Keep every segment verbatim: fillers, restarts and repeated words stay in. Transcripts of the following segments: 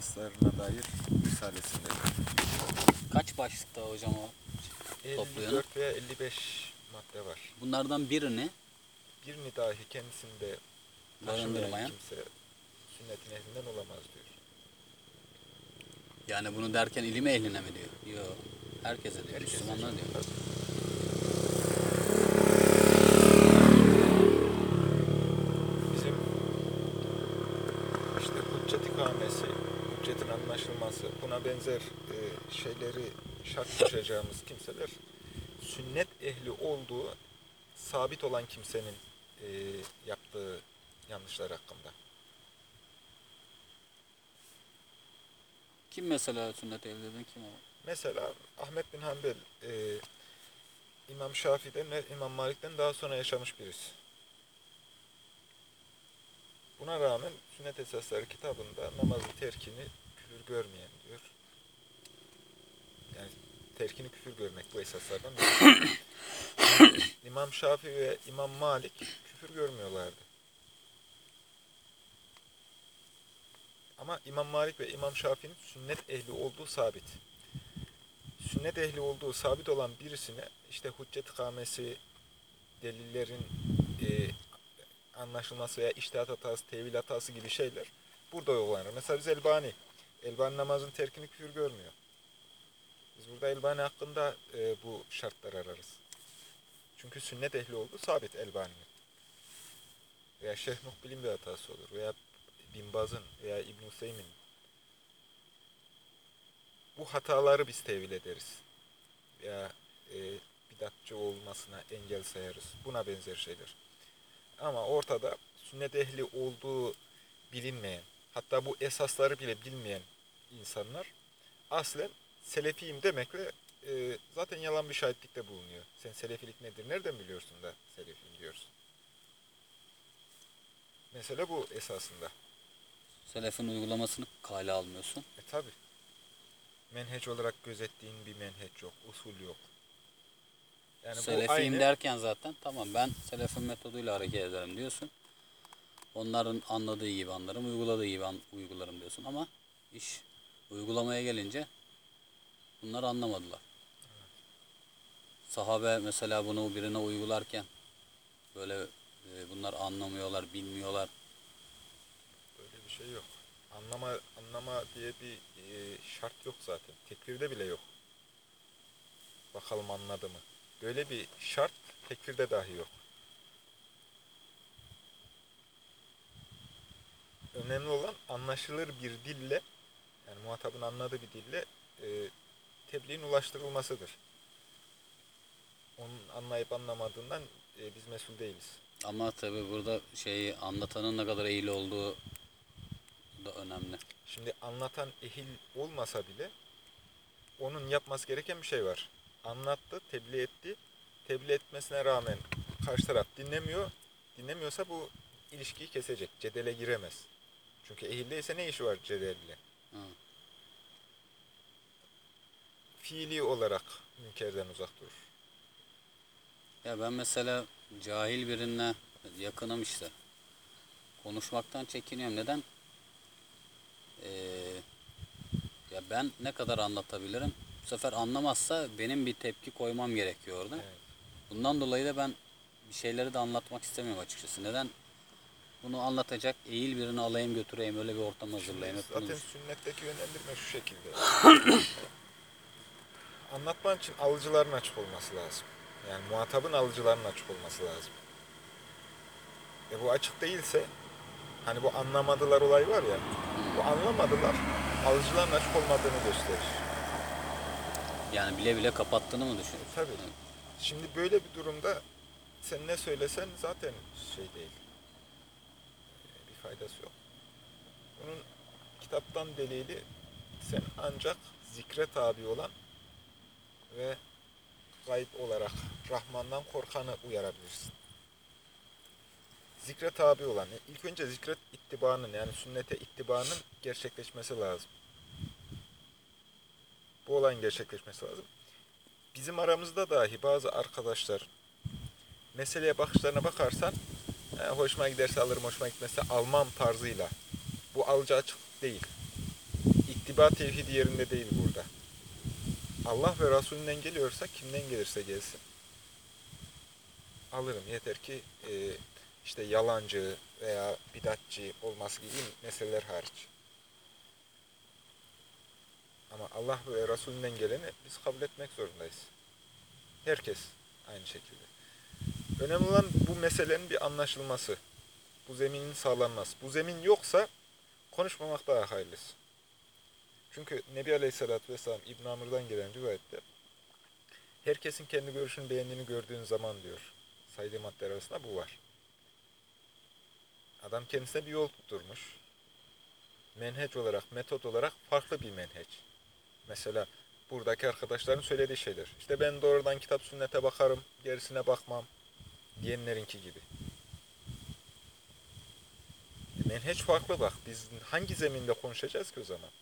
esaslarına dair risalesinde. Kaç başlıkta hocam o topluyor? elli dört veya elli beş madde var. Bunlardan birini Birini dahi kendisinde taşımayan barındırmayan, kimse sünnetin ehlinden olamaz diyor. yani bunu derken ilim ehline mi diyor? Yok. Herkese diyor. Herkese Müslümanlar diyor. tabii. Bizim işte hüccet ikamesi, hüccetin anlaşılması, buna benzer e, şeyleri şart koşacağımız kimseler sünnet ehli olduğu sabit olan kimsenin e, yaptığı yanlışlar hakkında. Kim mesela sünnet ehlinden kim o? Mesela Ahmet bin Hanbel e, İmam Şafii'den ve İmam Malik'ten daha sonra yaşamış birisi. Buna rağmen Sünnet Esasları kitabında namazın terkini küfür görmeyen diyor. Yani terkini küfür görmek bu esaslardan biri. İmam Şafii ve İmam Malik küfür görmüyorlardı. Ama İmam Malik ve İmam Şafii'nin sünnet ehli olduğu sabit. Sünnet ehli olduğu sabit olan birisine işte hüccet ikamesi, delillerin e, anlaşılması veya içtihat hatası, tevil hatası gibi şeyler burada uygulanır. Mesela biz Elbani, Elbani namazın terkini küfür görmüyor. Biz burada Elbani hakkında e, bu şartlar ararız. Çünkü sünnet ehli olduğu sabit Elbani'nin. Veya Şeyh Mukbil'in bir hatası olur. Veya Bin Baz'ın veya İbn-i Hüseyin'in. Bu hataları biz tevil ederiz. Veya e, bidatçı olmasına engel sayarız. Buna benzer şeyler. Ama ortada sünnet ehli olduğu bilinmeyen, hatta bu esasları bile bilmeyen insanlar aslen selefiyim demekle e, zaten yalan bir şahitlikte bulunuyor. Sen selefilik nedir, nereden biliyorsun da selefiyim diyorsun. Mesele bu esasında. Selefin uygulamasını kale almıyorsun. E tabi. Menheç olarak gözettiğin bir menheç yok, usul yok. Yani Selefiyim bu aynı... derken zaten tamam ben selefin metoduyla hareket ederim diyorsun. Onların anladığı gibi anlarım, uyguladığı gibi an, uygularım diyorsun ama iş uygulamaya gelince bunlar anlamadılar. Evet. Sahabe mesela bunu birine uygularken böyle e, bunlar anlamıyorlar, bilmiyorlar. Böyle bir şey yok. Anlama anlama diye bir e, şart yok zaten. Tekfirde bile yok. Bakalım anladı mı? Böyle bir şart tekfirde dahi yok. Önemli olan anlaşılır bir dille, yani muhatabın anladığı bir dille e, tebliğin ulaştırılmasıdır. Onun anlayıp anlamadığından e, biz mesul değiliz. Ama tabi burada şeyi anlatanın ne kadar ehil olduğu da önemli. Şimdi anlatan ehil olmasa bile onun yapması gereken bir şey var. Anlattı, tebliğ etti. Tebliğ etmesine rağmen karşı taraf dinlemiyor. Dinlemiyorsa bu ilişkiyi kesecek. Cedele giremez. Çünkü ehil değilse ne işi var cedelle? Hı. Fiili olarak münkerden uzak durur. Ya ben mesela cahil birine yakınım işte. Konuşmaktan çekiniyorum. Neden? Ee, ya ben ne kadar anlatabilirim? Bu sefer anlamazsa benim bir tepki koymam gerekiyor orada. Evet. Bundan dolayı da ben bir şeyleri de anlatmak istemiyorum açıkçası. Neden? Bunu anlatacak eğil birini alayım götüreyim öyle bir ortam hazırlayayım. Zaten bunu... sünnetteki yönlendirme şu şekilde. Anlatman için alıcıların açık olması lazım. Yani muhatabın alıcıların açık olması lazım. E bu açık değilse, hani bu anlamadılar olay var ya, bu anlamadılar, alıcıların açık olmadığını gösterir. Yani bile bile kapattığını mı düşünüyorsun? E, tabii. Evet. Şimdi böyle bir durumda sen ne söylesen zaten şey değil, bir faydası yok. Bunun kitaptan delili, sen ancak zikre tabi olan ve gayb olarak Rahman'dan korkanı uyarabilirsin. Zikre tabi olan, ilk önce zikret ittibanın, yani sünnete ittibanın gerçekleşmesi lazım. Bu olayın gerçekleşmesi lazım. Bizim aramızda dahi bazı arkadaşlar, meseleye bakışlarına bakarsan, e, hoşuma giderse alırım, hoşuma gitmezse almam tarzıyla. Bu alıcı açık değil. ittiba tevhidi yerinde değil burada. Allah ve Resulünden geliyorsa kimden gelirse gelsin alırım. Yeter ki e, işte yalancı veya bidatçı olması gibi meseleler hariç. Ama Allah ve Resulünden geleni biz kabul etmek zorundayız. Herkes aynı şekilde. Önemli olan bu meselenin bir anlaşılması. Bu zeminin sağlanması. Bu zemin yoksa konuşmamak daha hayırlısı. Çünkü Nebi Aleyhisselatü Vesselam İbn Amr'dan gelen rivayette herkesin kendi görüşünü beğendiğini gördüğün zaman diyor. Saydığı maddeler arasında bu var. Adam kendisine bir yol tutturmuş. Menheç olarak, metot olarak farklı bir menheç. Mesela buradaki arkadaşların söylediği şeyler. İşte ben doğrudan kitap sünnete bakarım, gerisine bakmam diyenlerinki gibi. E, menheç farklı bak. Biz hangi zeminde konuşacağız ki o zaman?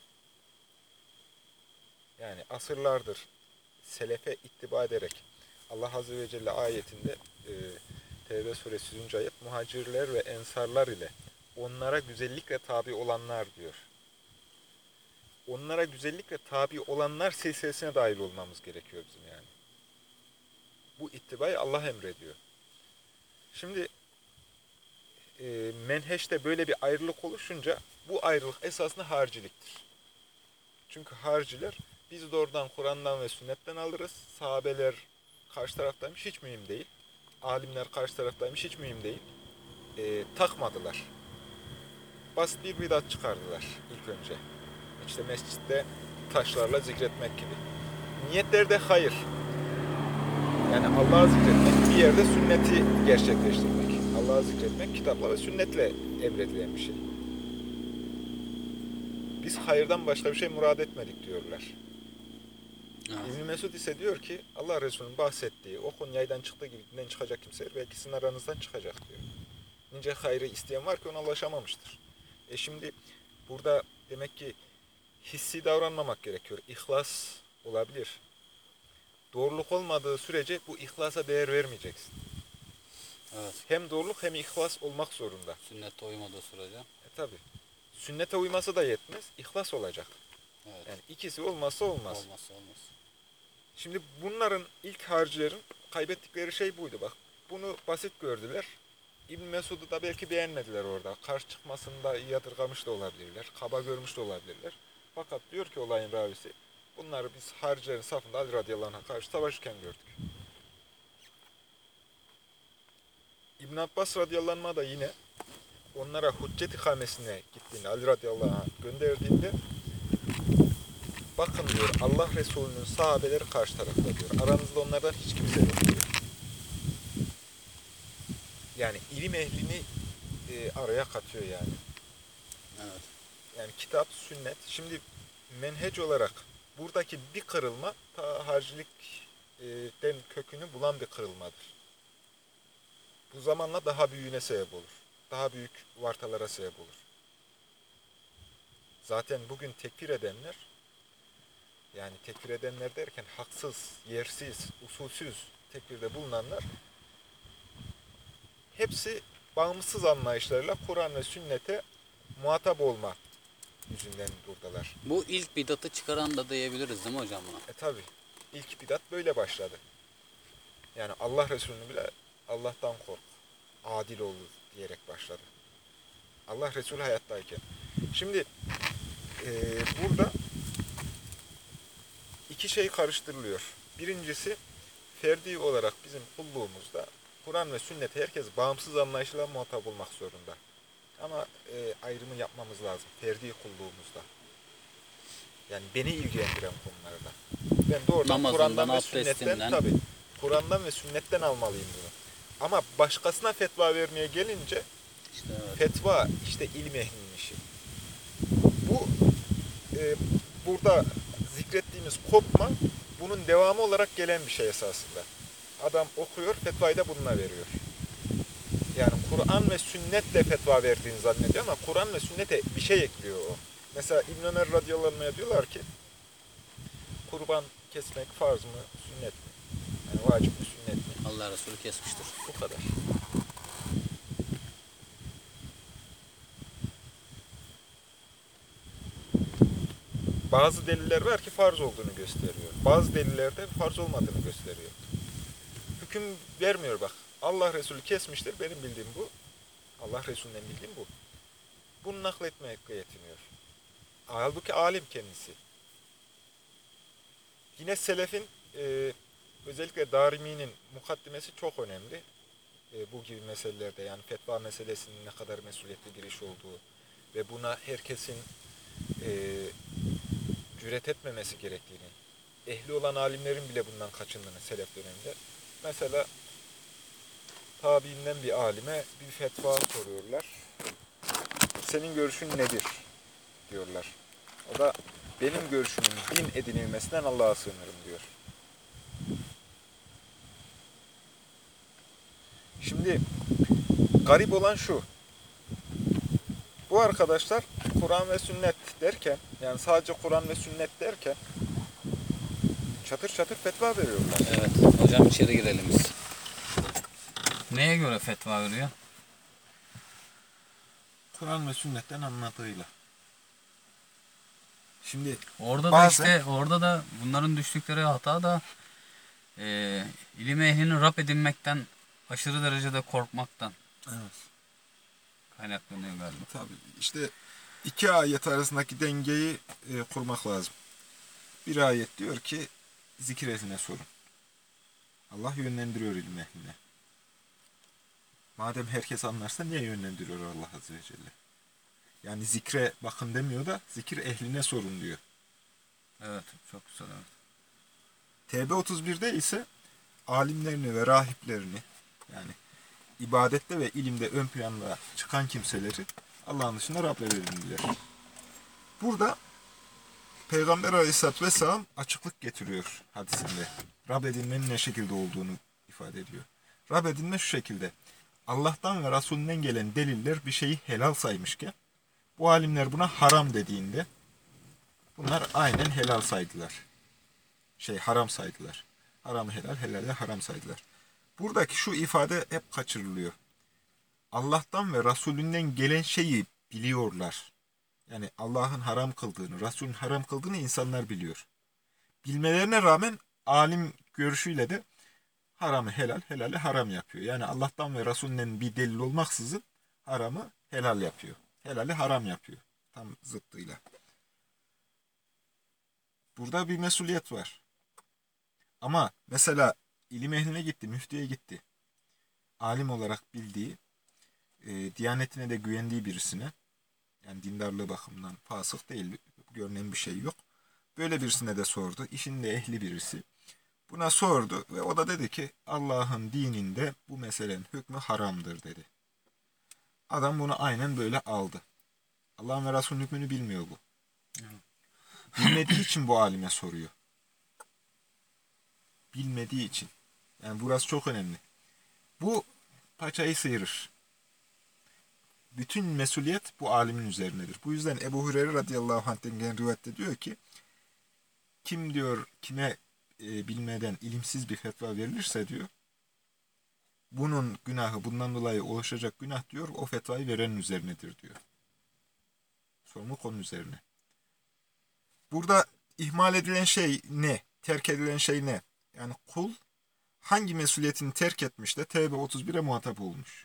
Yani asırlardır selefe ittiba ederek Allah Azze ve Celle ayetinde e, Tevbe suresi yüzüncü ayet muhacirler ve ensarlar ile onlara güzellikle tabi olanlar diyor. Onlara güzellikle tabi olanlar silsilesine dahil olmamız gerekiyor bizim yani. Bu ittibayı Allah emrediyor. Şimdi e, menheşte böyle bir ayrılık oluşunca bu ayrılık esasında hariciliktir. Çünkü hariciler biz doğrudan Kur'an'dan ve sünnetten alırız. Sahabeler karşı taraftaymış hiç mühim değil. Alimler karşı taraftaymış hiç mühim değil. E, takmadılar. Basit bir bidat çıkardılar ilk önce. İşte mescitte taşlarla zikretmek gibi. Niyetleri de hayır. Yani Allah'ı zikretmek, bir yerde sünneti gerçekleştirmek. Allah'ı zikretmek, kitapla ve sünnetle emredilen bir şey. Biz hayırdan başka bir şey murad etmedik diyorlar. Evet. İbn Mesud ise diyor ki, Allah Resulü'nün bahsettiği, o konu yaydan çıktığı gibi dinden çıkacak kimseler belki sizin aranızdan çıkacak diyor. Nice hayrı isteyen var ki ona ulaşamamıştır. E şimdi burada demek ki hissi davranmamak gerekiyor. İhlas olabilir. Doğruluk olmadığı sürece bu ihlasa değer vermeyeceksin. Evet. Hem doğruluk hem ihlas olmak zorunda. Sünnete uymadığı sürece. E tabi. Sünnete uyması da yetmez. İhlas olacak. Evet. Yani ikisi olmazsa olmaz. Olmazsa olmaz. Şimdi bunların ilk harcilerin kaybettikleri şey buydu bak. Bunu basit gördüler. İbn Mesud'u da belki beğenmediler orada. Karşı çıkmasını da yadırgamış da olabilirler. Kaba görmüş de olabilirler. Fakat diyor ki olayın ravisi, bunları biz haricilerin safında Ali radıyallahu anh'a karşı savaşırken gördük. İbn Abbas radıyallahu anh'a da yine onlara hüccet ikamesine gittiğinde, Ali radıyallahu anh'a gönderdiğinde bakın diyor Allah Resulü'nün sahabeleri karşı tarafta diyor. Aranızda onlardan hiç kimse yok diyor. Yani ilim ehlini e, araya katıyor yani. Evet. Yani kitap, sünnet. Şimdi menhec olarak buradaki bir kırılma ta haricilikten kökünü bulan bir kırılmadır. Bu zamanla daha büyüğüne sebep olur. Daha büyük vartalara sebep olur. Zaten bugün tekfir edenler, yani tekfir edenler derken haksız, yersiz, usulsüz tekfirde bulunanlar hepsi bağımsız anlayışlarıyla Kur'an ve sünnete muhatap olma yüzünden buradalar. Bu ilk bidatı çıkaran da diyebiliriz değil mi hocam buna? E tabi. İlk bidat böyle başladı. Yani Allah Resulü'nü bile Allah'tan kork, adil ol diyerek başladı. Allah Resulü hayattayken. Şimdi e, burada iki şey karıştırılıyor. Birincisi ferdi olarak bizim kulluğumuzda Kur'an ve sünnete herkes bağımsız anlayışla muhatap olmak zorunda. Ama e, ayrımı yapmamız lazım ferdi kulluğumuzda. Yani beni ilgilendiren konularda. Ben doğrudan Namazından, Kur'an'dan ve sünnetten abdestinden. tabii Kur'an'dan ve sünnetten almalıyım bunu. Ama başkasına fetva vermeye gelince İşte evet. fetva işte ilim ehlinin işi. Bu e, burada zikrettiğimiz kopma bunun devamı olarak gelen bir şey esasında. Adam okuyor, fetvayı da bununla veriyor. Yani Kur'an ve sünnetle fetva verdiğini zannediyor ama Kur'an ve sünnete bir şey ekliyor o. Mesela İbn Ömer radıyallahu anh'a diyorlar ki kurban kesmek farz mı, sünnet mi? Yani vacip mi, sünnet mi? Allah Resulü kesmiştir. Bu kadar. bazı deliller var ki farz olduğunu gösteriyor. Bazı delillerde farz olmadığını gösteriyor. Hüküm vermiyor bak. Allah Resulü kesmiştir. Benim bildiğim bu. Allah Resulü'nden bildiğim bu. Bunu nakletmekle yetiniyor. Halbuki alim kendisi. Yine selefin e, özellikle Darimi'nin mukaddimesi çok önemli. E, bu gibi meselelerde yani fetva meselesinin ne kadar mesuliyetli bir iş olduğu ve buna herkesin e, cüret etmemesi gerektiğini, ehli olan alimlerin bile bundan kaçındığını selef döneminde. Mesela tabiinden bir alime bir fetva soruyorlar. Senin görüşün nedir? Diyorlar. O da benim görüşümün din edinilmesinden Allah'a sığınırım diyor. Şimdi garip olan şu. Bu arkadaşlar Kur'an ve sünnet derken, yani sadece Kur'an ve sünnet derken çatır çatır fetva veriyorlar. Evet. Hocam içeri girelim biz. Neye göre fetva veriyor? Kur'an ve sünnetten anladığıyla. Şimdi Orada da bazen, işte orada da bunların düştükleri hata da e, ilim ehlini rap edinmekten, aşırı derecede korkmaktan evet, kaynaklanıyor galiba. tabii işte iki ayet arasındaki dengeyi e, kurmak lazım. Bir ayet diyor ki zikir ehline sorun. Allah yönlendiriyor ilim ehline. Madem herkes anlarsa niye yönlendiriyor Allah Azze ve Celle? Yani zikre bakın demiyor da zikir ehline sorun diyor. Evet, çok güzel. Evet. Tevbe otuz birde ise alimlerini ve rahiplerini, yani ibadette ve ilimde ön planda çıkan kimseleri Allah'ın dışında Rabler edindiler. Burada Peygamber Aleyhisselatü Vesselam açıklık getiriyor hadisinde. Rab edinmenin ne şekilde olduğunu ifade ediyor. Rab edinme şu şekilde: Allah'tan ve Resulünden gelen deliller bir şeyi helal saymışken, bu alimler buna haram dediğinde bunlar aynen helal saydılar. Şey haram saydılar. Haramı helal, helali haram saydılar. Buradaki şu ifade hep kaçırılıyor. Allah'tan ve Resulünden gelen şeyi biliyorlar. Yani Allah'ın haram kıldığını, Resulün haram kıldığını insanlar biliyor. Bilmelerine rağmen alim görüşüyle de haramı helal, helali haram yapıyor. Yani Allah'tan ve Resulünden bir delil olmaksızın haramı helal yapıyor. Helali haram yapıyor. Tam zıttıyla. Burada bir mesuliyet var. Ama mesela ilim ehline gitti, müftüye gitti. Alim olarak bildiği, e, diyanetine de güvendiği birisine, yani dindarlığı bakımından fasık değil, görünen bir şey yok. Böyle birisine de sordu. İşin de ehli birisi. Buna sordu ve o da dedi ki Allah'ın dininde bu meselenin hükmü haramdır dedi. Adam bunu aynen böyle aldı. Allah'ın ve Resulünün hükmünü bilmiyor bu. Bilmediği için bu alime soruyor. Bilmediği için. Yani burası çok önemli. Bu paçayı sıyırır. Bütün mesuliyet bu alimin üzerindedir. Bu yüzden Ebu Hureyre radıyallahu anh'ten gelen rivayette diyor ki, kim diyor kime e, bilmeden ilimsiz bir fetva verilirse diyor, bunun günahı, bundan dolayı ulaşacak günah diyor, o fetvayı verenin üzerinedir diyor. Sorumluluk onun üzerine. Burada ihmal edilen şey ne? Terk edilen şey ne? Yani kul hangi mesuliyetini terk etmiş de Tevbe otuz bire muhatap olmuş?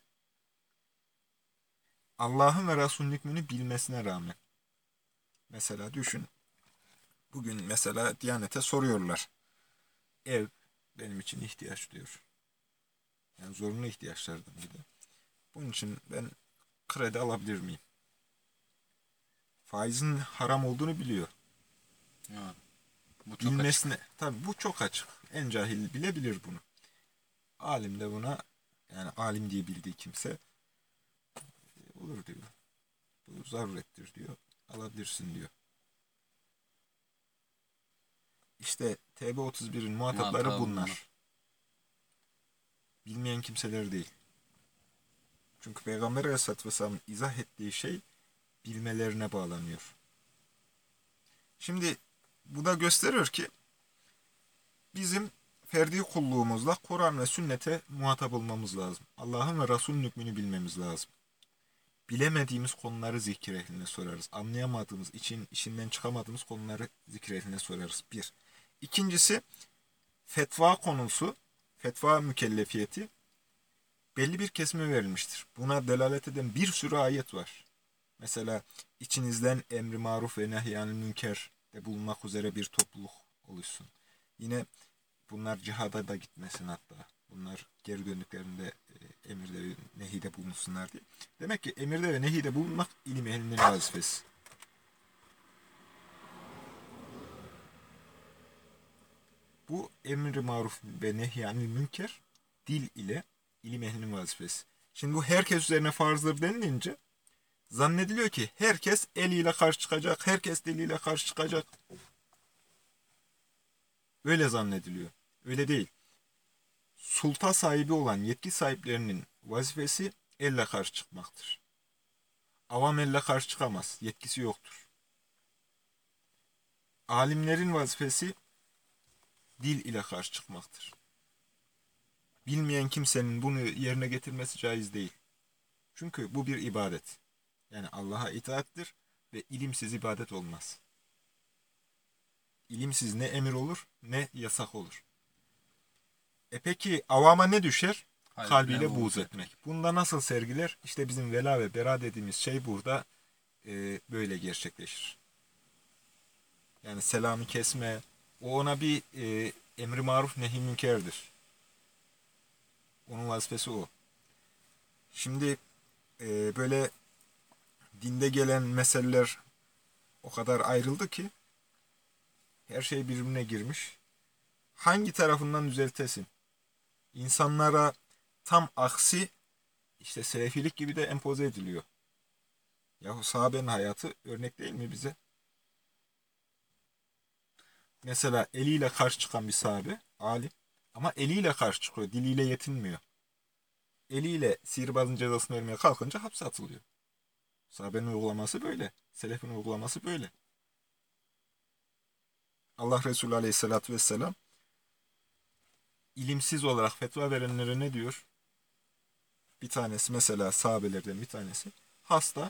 Allah'ın ve Resulünün hükmünü bilmesine rağmen. Mesela düşün, bugün mesela Diyanet'e soruyorlar. Ev benim için ihtiyaç diyor. Yani zorunlu ihtiyaçlardan bir de. Bunun için ben kredi alabilir miyim? Faizin haram olduğunu biliyor. Evet. Bu çok Bilmesine, tabii bu çok açık. En cahil bile bilir bunu. Alim de buna, yani alim diye bildiği kimse olur diyor. Bu zarurettir diyor. Alabilirsin diyor. İşte Tevbe otuz birin muhatapları Muhatap bunlar. bunlar. Bilmeyen kimseler değil. Çünkü Peygamber Aleyhisselatü Vesselam'ın izah ettiği şey bilmelerine bağlanıyor. Şimdi bu da gösteriyor ki bizim ferdi kulluğumuzla Kur'an ve sünnete muhatap olmamız lazım. Allah'ın ve Resulünün hükmünü bilmemiz lazım. bilemediğimiz konuları zikir ehline sorarız. Anlayamadığımız, için işinden çıkamadığımız konuları zikir ehline sorarız. Bir. İkincisi, fetva konusu, fetva mükellefiyeti belli bir kesime verilmiştir. Buna delalet eden bir sürü ayet var. Mesela içinizden emri maruf ve nehyanil münker de bulunmak üzere bir topluluk oluşsun. Yine bunlar cihada da gitmesin hatta. Bunlar geri döndüklerinde e, emirde ve nehide bulunsunlar diye. Demek ki emirde ve nehide bulunmak ilim ehlinin vazifesi. Bu emri maruf ve nehyanil münker dil ile ilim ehlinin vazifesi. Şimdi bu herkes üzerine farzdır denilince zannediliyor ki herkes eliyle karşı çıkacak, herkes diliyle karşı çıkacak. Öyle zannediliyor. Öyle değil. Sulta sahibi olan yetki sahiplerinin vazifesi elle karşı çıkmaktır. Avam elle karşı çıkamaz. Yetkisi yoktur. Alimlerin vazifesi dil ile karşı çıkmaktır. Bilmeyen kimsenin bunu yerine getirmesi caiz değil. Çünkü bu bir ibadet. Yani Allah'a itaattir ve ilimsiz ibadet olmaz. İlimsiz ne emir olur ne yasak olur. E peki avama ne düşer? Kalbiyle Kalbiyle buğz buğz etmek. Bunda nasıl sergiler? İşte bizim vela ve bera dediğimiz şey burada e, böyle gerçekleşir. Yani selamı kesme, o ona bir e, emri maruf nehi münkerdir. Onun vazifesi o. Şimdi e, böyle dinde gelen meseleler o kadar ayrıldı ki her şey birbirine girmiş. Hangi tarafından düzeltesin? İnsanlara tam aksi işte selefilik gibi de empoze ediliyor. Yahu sahabenin hayatı örnek değil mi bize? Mesela eliyle karşı çıkan bir sahabe, alim, ama eliyle karşı çıkıyor, diliyle yetinmiyor. Eliyle sihirbazın cezasını vermeye kalkınca hapse atılıyor. Sahabenin uygulaması böyle, selefin uygulaması böyle. Allah Resulü Aleyhisselatü Vesselam ilimsiz olarak fetva verenlere ne diyor? Bir tanesi mesela sahabelerden bir tanesi hasta.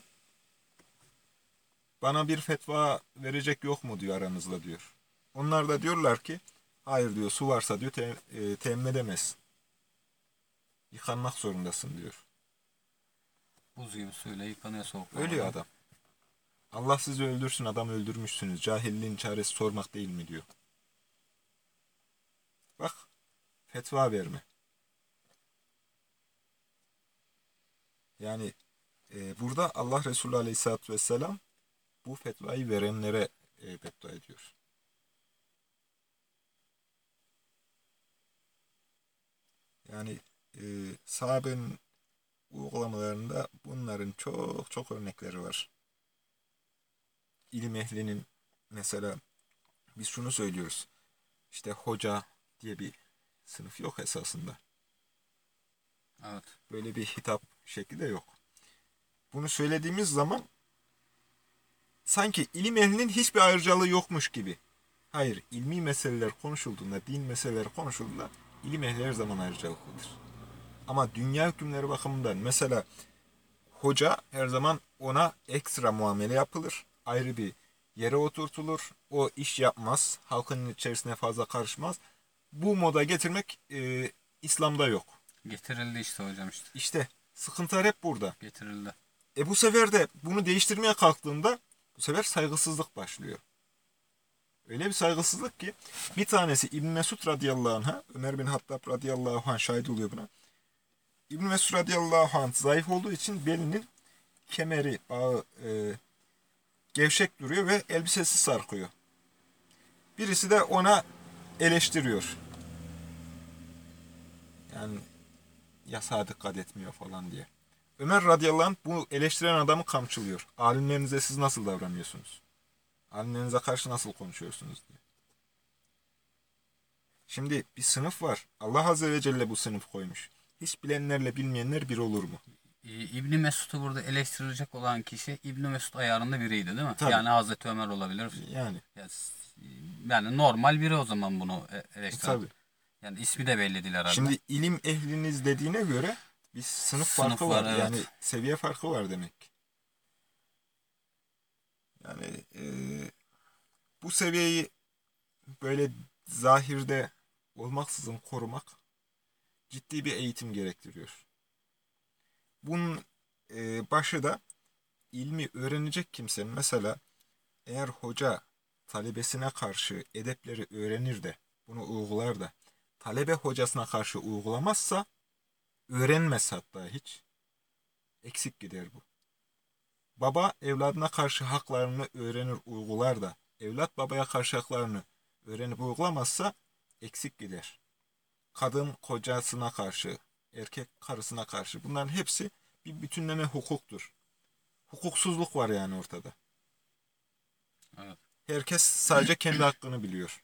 Bana bir fetva verecek yok mu diyor aranızda diyor. Onlar da diyorlar ki hayır diyor, su varsa diyor te e, temin edemezsin. Yıkanmak zorundasın diyor. Buz gibi suyla yıkanıyor soğuk. Ölüyor adam. Allah sizi öldürsün, adam öldürmüşsünüz. Cahilliğin çaresi sormak değil mi diyor. Bak, fetva verme. Yani e, burada Allah Resulü Aleyhisselatü Vesselam bu fetvayı verenlere e, beddua ediyor. Yani e, sahabenin uygulamalarında bunların çok çok örnekleri var. İlim ehlinin mesela biz şunu söylüyoruz. İşte hoca diye bir sınıf yok esasında. Evet. Böyle bir hitap şekli de yok. Bunu söylediğimiz zaman sanki ilim ehlinin hiçbir ayrıcalığı yokmuş gibi. Hayır, ilmi meseleler konuşulduğunda, din meseleleri konuşulduğunda ilim ehli her zaman ayrıcalıklıdır. Ama dünya hükümleri bakımından mesela hoca her zaman ona ekstra muamele yapılır. Ayrı bir yere oturtulur. O iş yapmaz. Halkın içerisine fazla karışmaz. Bu moda getirmek e, İslam'da yok. Getirildi işte hocam işte. İşte sıkıntılar hep burada. Getirildi. E bu sefer de bunu değiştirmeye kalktığında bu sefer saygısızlık başlıyor. Öyle bir saygısızlık ki bir tanesi İbn Mesud radıyallahu anh'a, Ömer bin Hattab radıyallahu anh şahit oluyor buna. İbn Mesud radıyallahu anh zayıf olduğu için belinin kemeri, bağı e, gevşek duruyor ve elbisesi sarkıyor. Birisi de ona eleştiriyor. Yani yasağa dikkat etmiyor falan diye. Ömer radıyallahu anh bu eleştiren adamı kamçılıyor. Alimlerinize siz nasıl davranıyorsunuz? Alimlerinize karşı nasıl konuşuyorsunuz diye. Şimdi bir sınıf var. Allah azze ve celle bu sınıf koymuş. Hiç bilenlerle bilmeyenler bir olur mu? Ee, İbni Mesud'u burada eleştirilecek olan kişi İbni Mesud ayarında biriydi değil mi? Tabii. Yani Hazreti Ömer olabilir. Yani. Yani normal biri o zaman bunu eleştiren. Tabii. Yani ismi de belli değil herhalde. Şimdi ilim ehliniz dediğine göre Bir sınıf Sınıf farkı var, var. evet. Yani seviye farkı var demek ki. Yani e, bu seviyeyi böyle zahirde olmaksızın korumak ciddi bir eğitim gerektiriyor. Bunun e, başı da ilmi öğrenecek kimsenin, mesela eğer hoca talebesine karşı edepleri öğrenir de bunu uygular da talebe hocasına karşı uygulamazsa, öğrenmez hatta hiç, eksik gider bu. Baba evladına karşı haklarını öğrenir, uygular da evlat babaya karşı haklarını öğrenip uygulamazsa eksik gider. Kadın kocasına karşı, erkek karısına karşı, bunların hepsi bir bütünleme hukuktur. Hukuksuzluk var yani ortada. Evet. Herkes sadece kendi hakkını biliyor.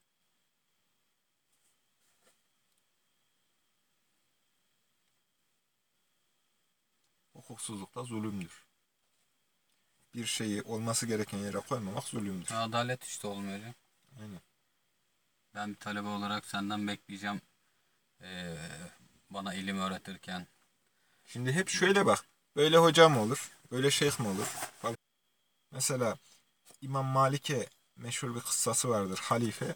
Hukuksuzluk da zulümdür. Bir şeyi olması gereken yere koymamak zulümdür. Adalet işte olmuyor hocam. Aynen. Ben bir talebe olarak senden bekleyeceğim. Ee, bana ilim öğretirken. Şimdi hep şöyle bak. Böyle hoca mı olur? Böyle şeyh mi olur? Falan. Mesela İmam Malik'e meşhur bir kıssası vardır. Halife,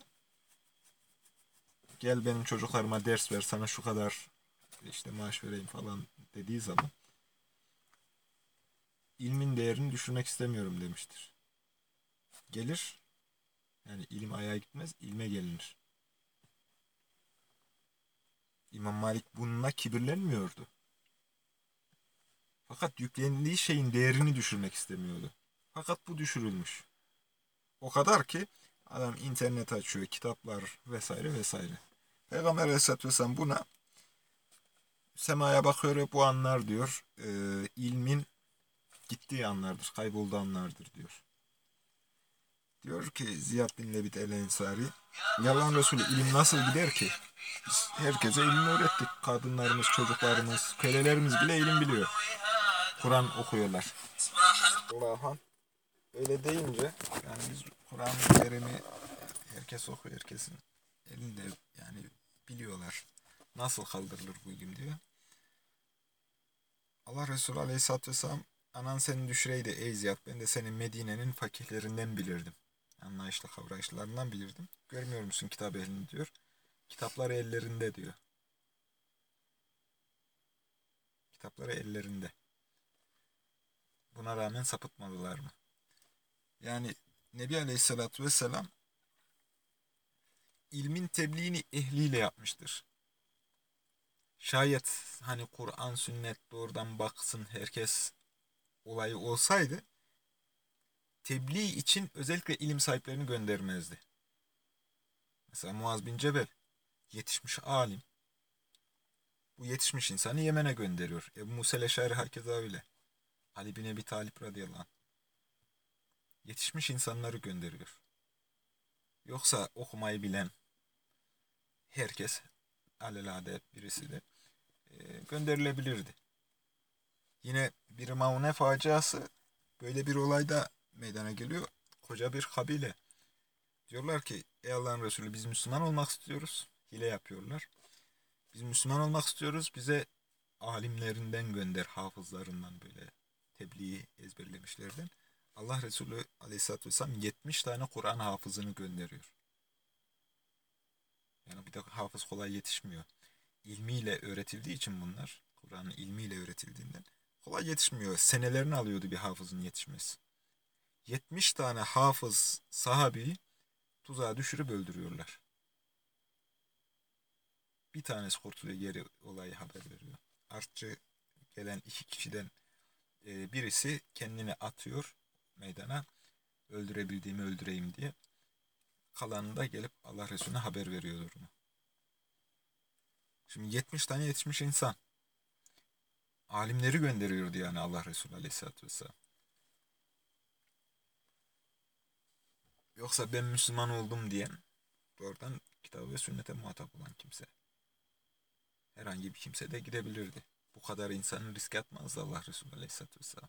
gel benim çocuklarıma ders ver, sana şu kadar işte maaş vereyim falan dediği zaman ilmin değerini düşürmek istemiyorum demiştir. Gelir, yani ilim ayağa gitmez, ilme gelinir. İmam Malik bununla kibirlenmiyordu. Fakat yüklendiği şeyin değerini düşürmek istemiyordu. Fakat bu düşürülmüş. O kadar ki adam internet açıyor, kitaplar vesaire vesaire. Peygamber Aleyhisselatü Vesselam buna semaya bakıyor, bu anlar diyor, e, ilmin gittiği anlardır, kaybolduğu anlardır diyor. Diyor ki Ziyad bin Lebit el-Ensari, yalan Resulü ilim nasıl gider ki? Biz herkese ilim öğrettik. Kadınlarımız, çocuklarımız, kölelerimiz bile ilim biliyor. Kur'an okuyorlar. Allah'ım öyle deyince, yani biz Kur'an-ı Kerim'i herkes okuyor, herkesin elinde, yani biliyorlar. Nasıl kaldırılır bu ilim diyor. Allah Resulü Aleyhisselatü Vesselam, anan seni düşüreydi ey Ziyad, ben de senin Medine'nin fakihlerinden bilirdim. Anlayışlı, kavrayışlarından bilirdim. Görmüyor musun kitap ehlini diyor. Kitapları ellerinde diyor. Kitapları ellerinde. Buna rağmen sapıtmadılar mı? Yani Nebi Aleyhisselatü Vesselam ilmin tebliğini ehliyle yapmıştır. Şayet hani Kur'an, sünnet doğrudan baksın herkes olayı olsaydı, tebliğ için özellikle ilim sahiplerini göndermezdi. Mesela Muaz bin Cebel yetişmiş alim. Bu yetişmiş insanı Yemen'e gönderiyor. Ebu Musa el-Eşari hakeza öyle. Ali bin Ebi Talip radıyallahu anh. Yetişmiş insanları gönderiyor. Yoksa okumayı bilen herkes, alelade birisi de e, gönderilebilirdi. Yine bir Maune faciası, böyle bir olayda meydana geliyor. Koca bir kabile. Diyorlar ki ey Allah'ın Resulü, biz Müslüman olmak istiyoruz. Hile yapıyorlar. Biz Müslüman olmak istiyoruz. Bize alimlerinden gönder, hafızlarından, böyle tebliği ezberlemişlerden. Allah Resulü Aleyhisselatü Vesselam yetmiş tane Kur'an hafızını gönderiyor. Yani bir de hafız kolay yetişmiyor. İlmiyle öğretildiği için bunlar, Kur'an'ın ilmiyle öğretildiğinden kolay yetişmiyor. Senelerini alıyordu bir hafızın yetişmesi. yetmiş tane hafız sahabeyi tuzağa düşürüp öldürüyorlar. Bir tanesi kurtuluyor, geri olayı haber veriyor. Artçı gelen iki kişiden e, birisi kendini atıyor meydana, öldürebildiğimi öldüreyim diye. Kalanı da gelip Allah Resulüne haber veriyor durumu. Şimdi yetmiş tane yetişmiş insan. Alimleri gönderiyordu yani Allah Resulü Aleyhisselatü Vesselam. Yoksa ben Müslüman oldum diyen, doğrudan kitabı ve sünnete muhatap olan kimse. Herhangi bir kimse de gidebilirdi. Bu kadar insanın riske atmazdı Allah Resulü Aleyhisselatü Vesselam.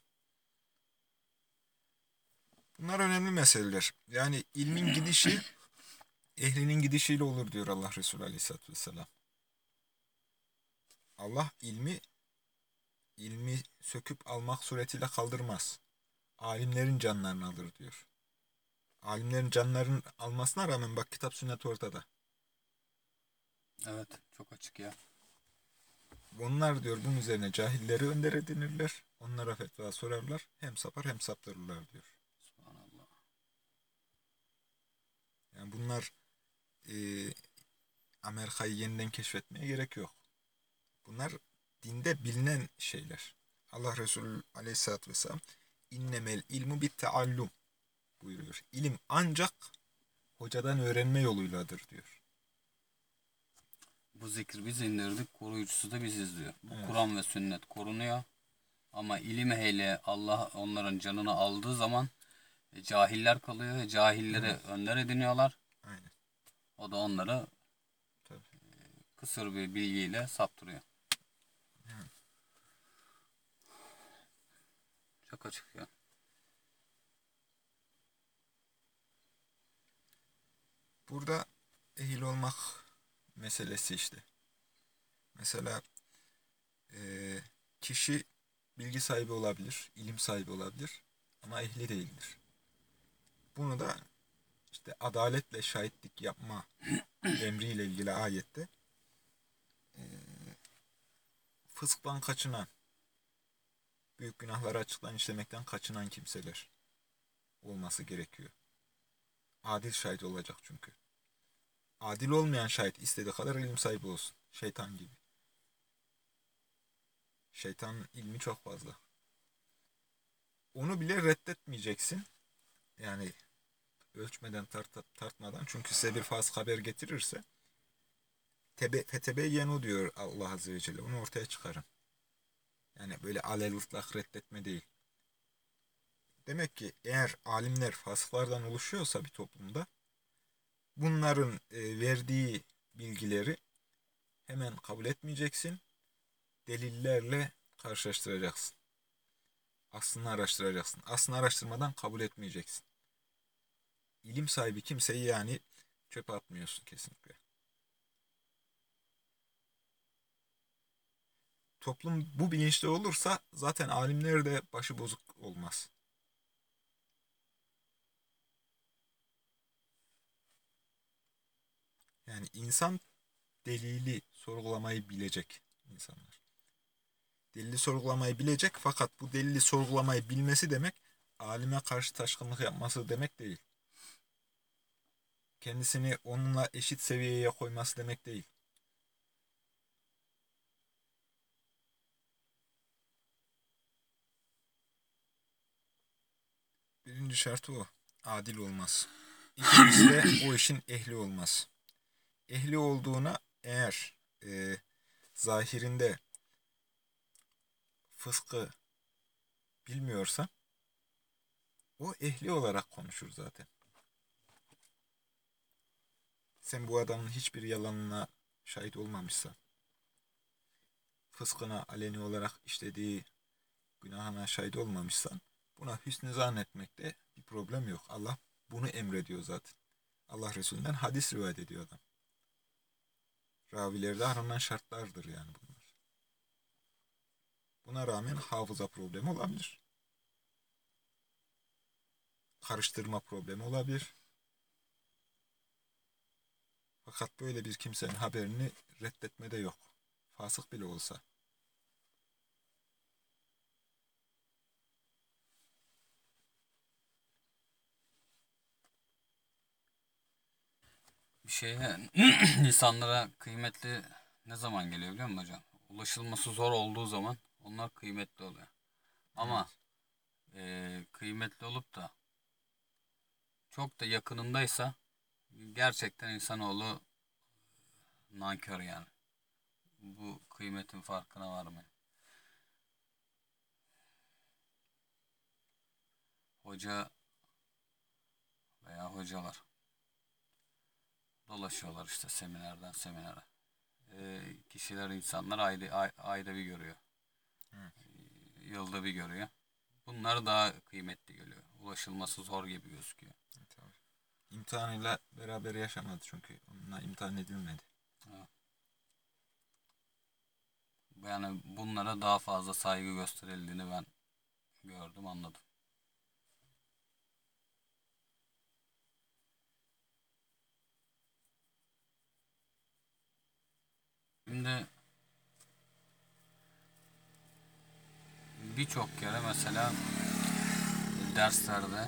Bunlar önemli meseleler. Yani ilmin gidişi ehlinin gidişiyle olur diyor Allah Resulü Aleyhisselatü Vesselam. Allah ilmi ilmi söküp almak suretiyle kaldırmaz. Alimlerin canlarını alır diyor. Alimlerin canlarını almasına rağmen bak kitap sünnet ortada. Evet, çok açık ya. Onlar diyor bunun üzerine cahilleri önder edinirler. Onlara fetva sorarlar. Hem sapar hem saptırırlar diyor. Subhanallah. Yani bunlar e, Amerika'yı yeniden keşfetmeye gerek yok. Bunlar dinde bilinen şeyler. Allah Resulü Aleyhisselatü Vesselam innemel ilmu bit taallum buyuruyor. İlim ancak hocadan öğrenme yoluyladır diyor. Bu zikri biz indirdik, koruyucusu da biziz diyor. Bu Evet. Kur'an ve sünnet korunuyor. Ama ilim ehli Allah onların canını aldığı zaman e, cahiller kalıyor ve cahilleri Evet. önder ediniyorlar. Aynen. O da onları Tabii. kısır bir bilgiyle saptırıyor. Evet. Çok açık ya. Burada ehil olmak meselesi işte. Mesela eee, kişi bilgi sahibi olabilir, ilim sahibi olabilir ama ehli değildir. Bunu da işte adaletle şahitlik yapma emriyle ilgili ayette eee, fısktan kaçınan, büyük günahları açıktan işlemekten kaçınan kimseler olması gerekiyor. Adil şahit olacak çünkü. Adil olmayan şahit istediği kadar ilim sahibi olsun. Şeytan gibi. Şeytanın ilmi çok fazla. Onu bile reddetmeyeceksin. Yani ölçmeden tart tartmadan. Çünkü size bir fasık haber getirirse tebe fetebeyyen o diyor Allah Azze ve Celle. Onu ortaya çıkarın. Yani böyle alel ıslak reddetme değil. Demek ki eğer alimler fasıklardan oluşuyorsa bir toplumda bunların e, verdiği bilgileri hemen kabul etmeyeceksin. Delillerle karşılaştıracaksın. Aslını araştıracaksın. Aslını araştırmadan kabul etmeyeceksin. İlim sahibi kimseyi yani çöpe atmıyorsun kesinlikle. Toplum bu bilinçte olursa zaten alimler de başı bozuk olmaz. Yani insan delili sorgulamayı bilecek insanlar. Delili sorgulamayı bilecek fakat bu delili sorgulamayı bilmesi demek alime karşı taşkınlık yapması demek değil. Kendisini onunla eşit seviyeye koyması demek değil. Birinci şartı o. Adil olmaz. İkincisi de o işin ehli olmaz. Ehli olduğuna eğer e, zahirinde fıskı bilmiyorsa o ehli olarak konuşur zaten. Sen bu adamın hiçbir yalanına şahit olmamışsan, fıskına aleni olarak işlediği günahına şahit olmamışsan buna hüsnü zannetmekte bir problem yok. Allah bunu emrediyor zaten. Allah Resulü'nden hadis rivayet ediyor adam. Ravilerde aranan şartlardır yani bunlar. Buna rağmen hafıza problemi olabilir. Karıştırma problemi olabilir. Fakat böyle bir kimsenin haberini reddetmede yok. Fasık bile olsa. Bir şeye insanlara kıymetli ne zaman geliyor biliyor musun hocam? Ulaşılması zor olduğu zaman onlar kıymetli oluyor. Ama Evet. e, kıymetli olup da çok da yakınındaysa gerçekten insanoğlu nankör yani. Bu kıymetin farkına varmıyor. Hoca veya hocalar dolaşıyorlar işte seminerden seminere. E, kişiler, insanlar ayda, ay, ayda bir görüyor. Evet. Yılda bir görüyor. Bunlar daha kıymetli geliyor. Ulaşılması zor gibi gözüküyor. Tabii. İmtihanıyla beraber yaşamadı çünkü. Onunla imtihan edilmedi. Ha. Yani bunlara daha fazla saygı gösterildiğini ben gördüm, anladım. Şimdi birçok kere mesela derslerde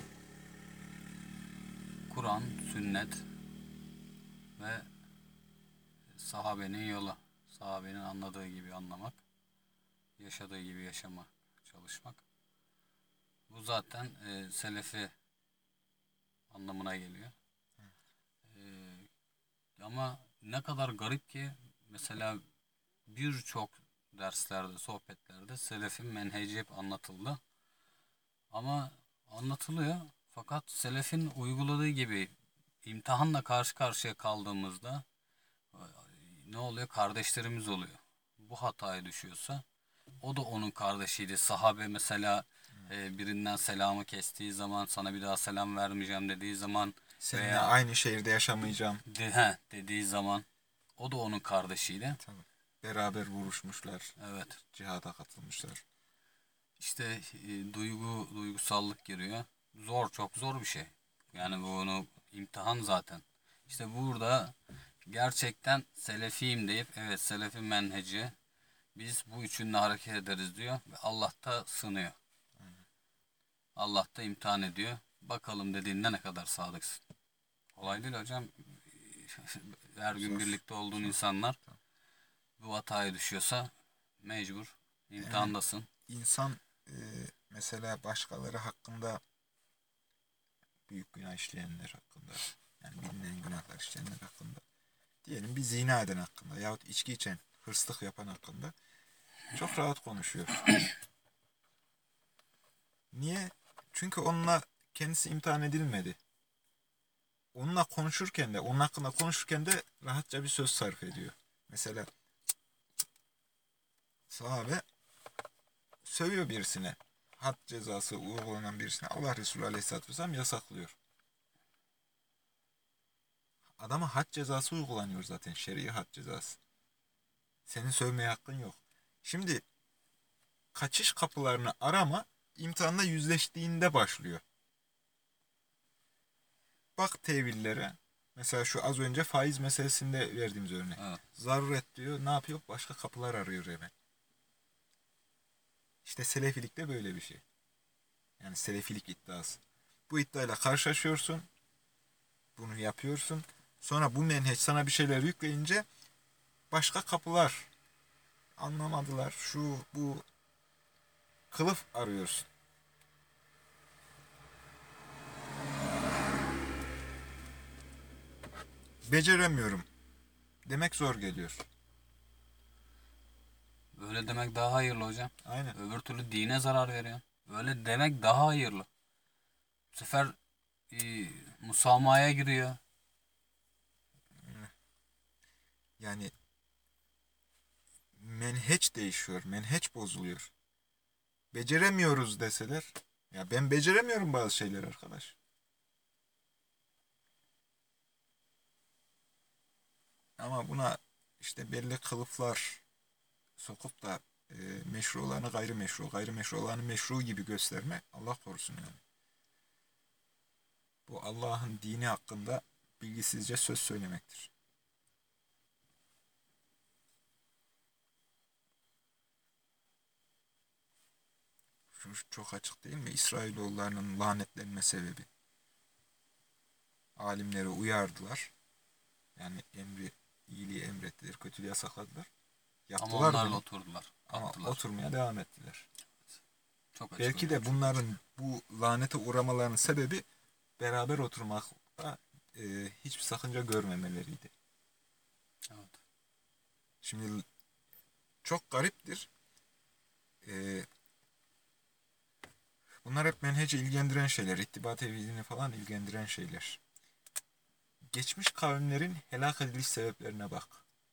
Kur'an, sünnet ve sahabenin yolu, sahabenin anladığı gibi anlamak, yaşadığı gibi yaşamak, çalışmak. Bu zaten e, selefi anlamına geliyor. E, ama ne kadar garip ki mesela birçok derslerde, sohbetlerde selefin menheci hep anlatıldı. Ama anlatılıyor. Fakat selefin uyguladığı gibi imtihanla karşı karşıya kaldığımızda ne oluyor? Kardeşlerimiz oluyor. Bu hataya düşüyorsa o da onun kardeşiydi. Sahabe mesela e, birinden selamı kestiği zaman, sana bir daha selam vermeyeceğim dediği zaman Seninle veya aynı şehirde yaşamayacağım. de, he, dediği zaman o da onun kardeşiydi. Tabii. Beraber vuruşmuşlar. Evet. Cihada katılmışlar. İşte e, duygu, duygusallık giriyor. Zor, çok zor bir şey. Yani bunu imtihan zaten. İşte burada gerçekten selefiyim deyip evet selefi menheci biz bu üçünle hareket ederiz diyor ve Allah da sınıyor. Allah da imtihan ediyor. Bakalım dediğinde ne kadar sadıksın. Kolay değil hocam. Her gün Zor. birlikte olduğun Zor. insanlar Tamam. bu hataya düşüyorsa mecbur Yani imtihandasın. insan e, mesela başkaları hakkında büyük günah işleyenler hakkında, yani bilinen günahlar işleyenler hakkında, diyelim bir zina eden hakkında yahut içki içen, hırsızlık yapan hakkında çok rahat konuşuyor. Niye? Çünkü onunla kendisi imtihan edilmedi. Onunla konuşurken de, onun hakkında konuşurken de rahatça bir söz sarf ediyor. Mesela sahabe sövüyor birisine. Had cezası uygulanan birisine Allah Resulü Aleyhisselatü Vesselam yasaklıyor. Adama had cezası uygulanıyor zaten. Şer'i had cezası. Senin sövmeye hakkın yok. Şimdi kaçış kapılarını arama imtihanla yüzleştiğinde başlıyor. Bak tevillere. Mesela şu az önce faiz meselesinde verdiğimiz örnek. Evet. Zaruret diyor. Ne yapıyor? Başka kapılar arıyor hemen. İşte selefilik de böyle bir şey. Yani selefilik iddiası. Bu iddiayla karşılaşıyorsun. Bunu yapıyorsun. Sonra bu menheç sana bir şeyler yükleyince başka kapılar anlamadılar. Şu bu kılıf arıyorsun. Beceremiyorum demek zor geliyor. Öyle demek daha hayırlı hocam. Aynen. Öbür türlü dine zarar veriyor. Öyle demek daha hayırlı. Bu sefer e, musamaya giriyor. Yani menheç değişiyor. Menheç bozuluyor. Beceremiyoruz deseler. Ya ben beceremiyorum bazı şeyler arkadaş. Ama buna işte belli kılıflar sokup da e, meşru olanı gayrimeşru, gayrimeşru olanı meşru gibi gösterme Allah korusun yani. Bu Allah'ın dini hakkında bilgisizce söz söylemektir. Şu çok açık değil mi? İsrailoğullarının lanetlenme sebebi. Alimleri uyardılar. Yani emri, iyiliği emrettiler, kötülüğü yasakladılar. Ama Yaptılar onlarla bunu oturdular. ama Kalktılar. oturmaya devam ettiler. Çok açık Belki hocam. de bunların bu lanete uğramalarının sebebi beraber oturmakta e, hiçbir sakınca görmemeleriydi. Evet. Şimdi çok gariptir. E, bunlar hep menheci ilgilendiren şeyler. İttiba tevhidini falan ilgilendiren şeyler. Geçmiş kavimlerin helak ediliş sebeplerine bak.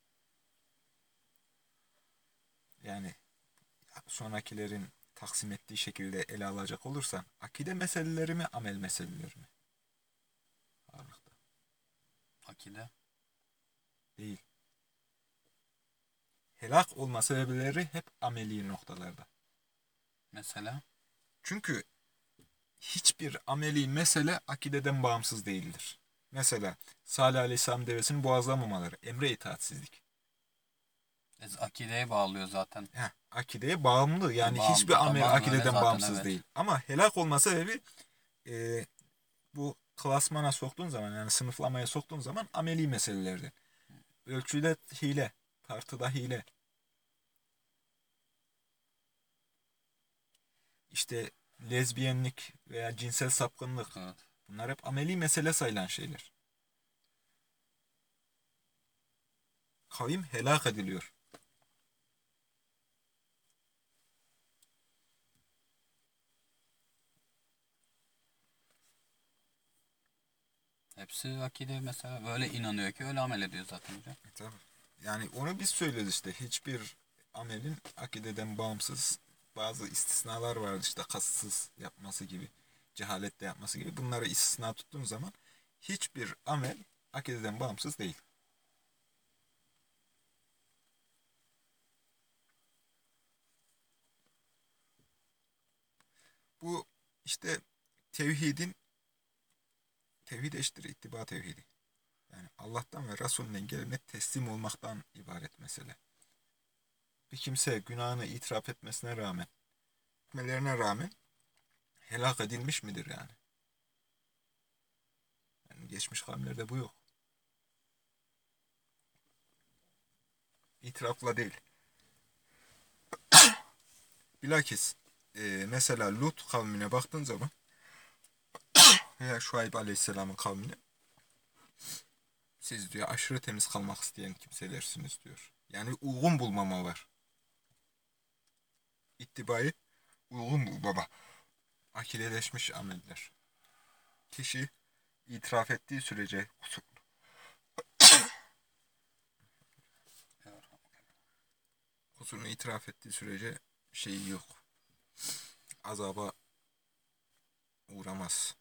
Yani sonrakilerin taksim ettiği şekilde ele alacak olursan akide meseleleri mi, amel meseleleri mi? Ağırlıkta. Akide. Değil. helak olma sebepleri hep ameli noktalarda. Mesela? Çünkü hiçbir ameli mesele akideden bağımsız değildir. Mesela Salih Aleyhisselam devesini boğazlamamaları, emre itaatsizlik. E, akideye bağlıyor zaten. Heh, akideye bağımlı. Yani Bağımlı, hiçbir amel tamam, öyle akideden zaten, bağımsız evet. değil. Ama helak olma sebebi e, bu klasmana soktuğun zaman, yani sınıflamaya soktuğun zaman ameli meselelerden. Ölçüde hile, tartıda hile. İşte lezbiyenlik veya cinsel sapkınlık. Evet. Bunlar hep ameli mesele sayılan şeyler. Kavim helak ediliyor. Hepsi akide mesela öyle inanıyor ki öyle amel ediyor zaten hocam. E, tabii. Yani onu biz söylüyoruz işte. Hiçbir amelin akideden bağımsız, bazı istisnalar vardı işte, kasıtsız yapması gibi, cehaletle yapması gibi. Bunları istisna tuttuğun zaman hiçbir amel akideden bağımsız değil. Bu işte tevhidin, tevhid eşittir ittiba tevhidi. Yani Allah'tan ve Resulünden gelene teslim olmaktan ibaret mesele. Bir kimse günahını itiraf etmesine rağmen, etmelerine rağmen helak edilmiş midir yani? Yani geçmiş kavimlerde bu yok. İtirafla değil. Bilakis e, mesela Lut kavmine baktığın zaman veya Şuayb Aleyhisselam'ın kavmine, siz diyor aşırı temiz kalmak isteyen kimselersiniz diyor. Yani uygun bulmama var. İttibayı uygun bulmama. Akideleşmiş ameller. Kişi itiraf ettiği sürece kusur, kusurunu itiraf ettiği sürece şeyi yok. Azaba uğramaz.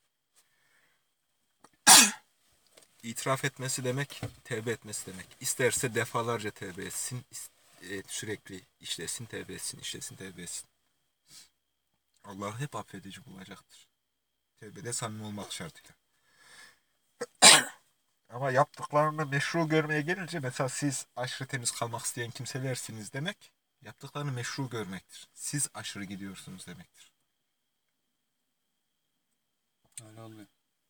İtiraf etmesi demek, tevbe etmesi demek. İsterse defalarca tevbe etsin, e, sürekli işlesin, tevbe etsin, işlesin, tevbe etsin. Allah hep affedici bulacaktır. Tevbede samimi olmak şartıyla. Ama yaptıklarını meşru görmeye gelince, mesela siz aşırı temiz kalmak isteyen kimselersiniz demek, yaptıklarını meşru görmektir. Siz aşırı gidiyorsunuz demektir. Öyle oluyor.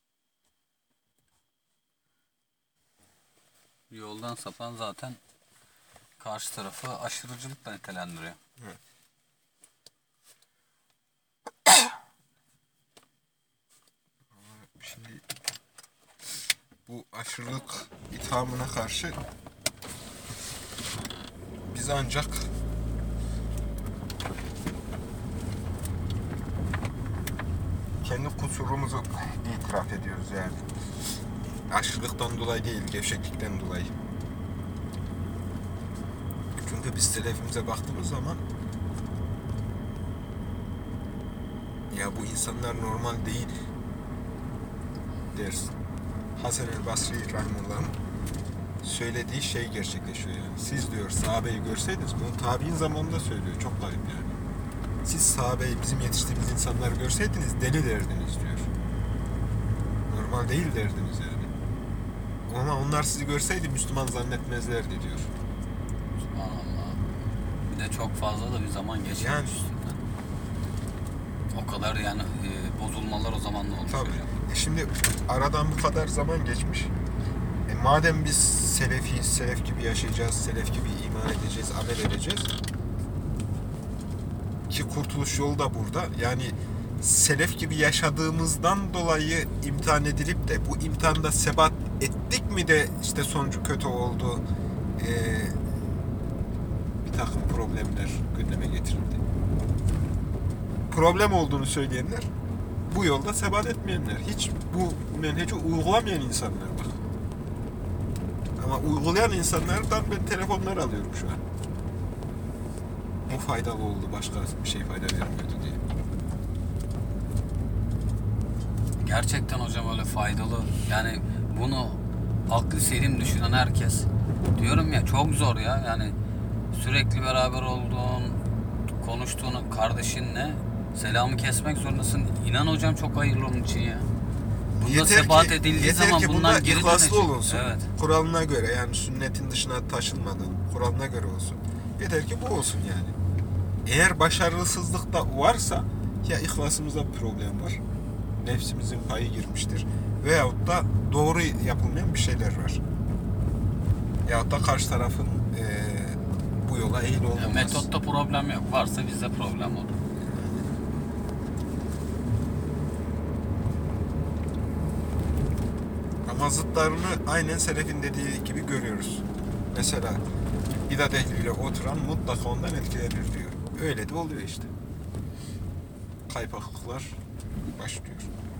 Yoldan sapan zaten karşı tarafı aşırıcılıkla nitelendiriyor. Evet. Şimdi bu aşırılık ithamına karşı biz ancak kendi kusurumuzu itiraf ediyoruz yani. Aşırılıktan dolayı değil, gevşeklikten dolayı. Çünkü biz selefimize baktığımız zaman, ya bu insanlar normal değil dersin. Hasan el Basri Rahimullah'ın söylediği şey gerçekleşiyor yani. Siz diyor sahabeyi görseydiniz, bunu tabi'in zamanında söylüyor. Çok garip yani. Siz sahabeyi, bizim yetiştiğimiz insanları görseydiniz deli derdiniz diyor. Normal değil derdiniz yani. Ama onlar sizi görseydi Müslüman zannetmezlerdi diyor. Subhanallah. Bir de çok fazla da bir zaman geçmiş Yani. üstünden. O kadar yani e, bozulmalar o zaman da olmuş. Tabii. Hocam. E şimdi aradan bu kadar zaman geçmiş. E madem biz selefiyiz, selef gibi yaşayacağız, selef gibi iman edeceğiz, amel edeceğiz. Ki kurtuluş yolu da burada. Yani selef gibi yaşadığımızdan dolayı imtihan edilip de bu imtihanda sebat ettik mi de işte sonucu kötü oldu. Ee, bir takım problemler gündeme getirildi. Problem olduğunu söyleyenler, bu yolda sebat etmeyenler, hiç bu menheci uygulamayan insanlar bak. Ama uygulayan insanlardan ben telefonlar alıyorum şu an. Bu faydalı oldu, başka bir şey fayda vermiyordu diye. Gerçekten hocam öyle faydalı. Yani bunu aklı selim düşünen herkes, diyorum ya, çok zor ya. Yani sürekli beraber olduğun, konuştuğun kardeşinle selamı kesmek zorundasın. İnan hocam çok hayırlı onun için ya. Bunda Yeter sebat ki, edildiği yeter zaman ki bundan bunda geri ihlaslı dönecek. olunsun. Evet. Kuralına göre, yani sünnetin dışına taşınmadan kuralına göre olsun. Yeter ki bu olsun yani. Eğer başarısızlık da varsa ya ihlasımızda bir problem var. Nefsimizin payı girmiştir. Veyahut da doğru yapılmayan bir şeyler var. Yahut da karşı tarafın eee, bu yola eğil Yani olmaması. metotta problem yok. Varsa bizde problem olur. Ama zıtlarını aynen selefin dediği gibi görüyoruz. Mesela bidat ehliyle oturan mutlaka ondan etkilenir diyor. Öyle de oluyor işte. Kaypaklıklar başlıyor.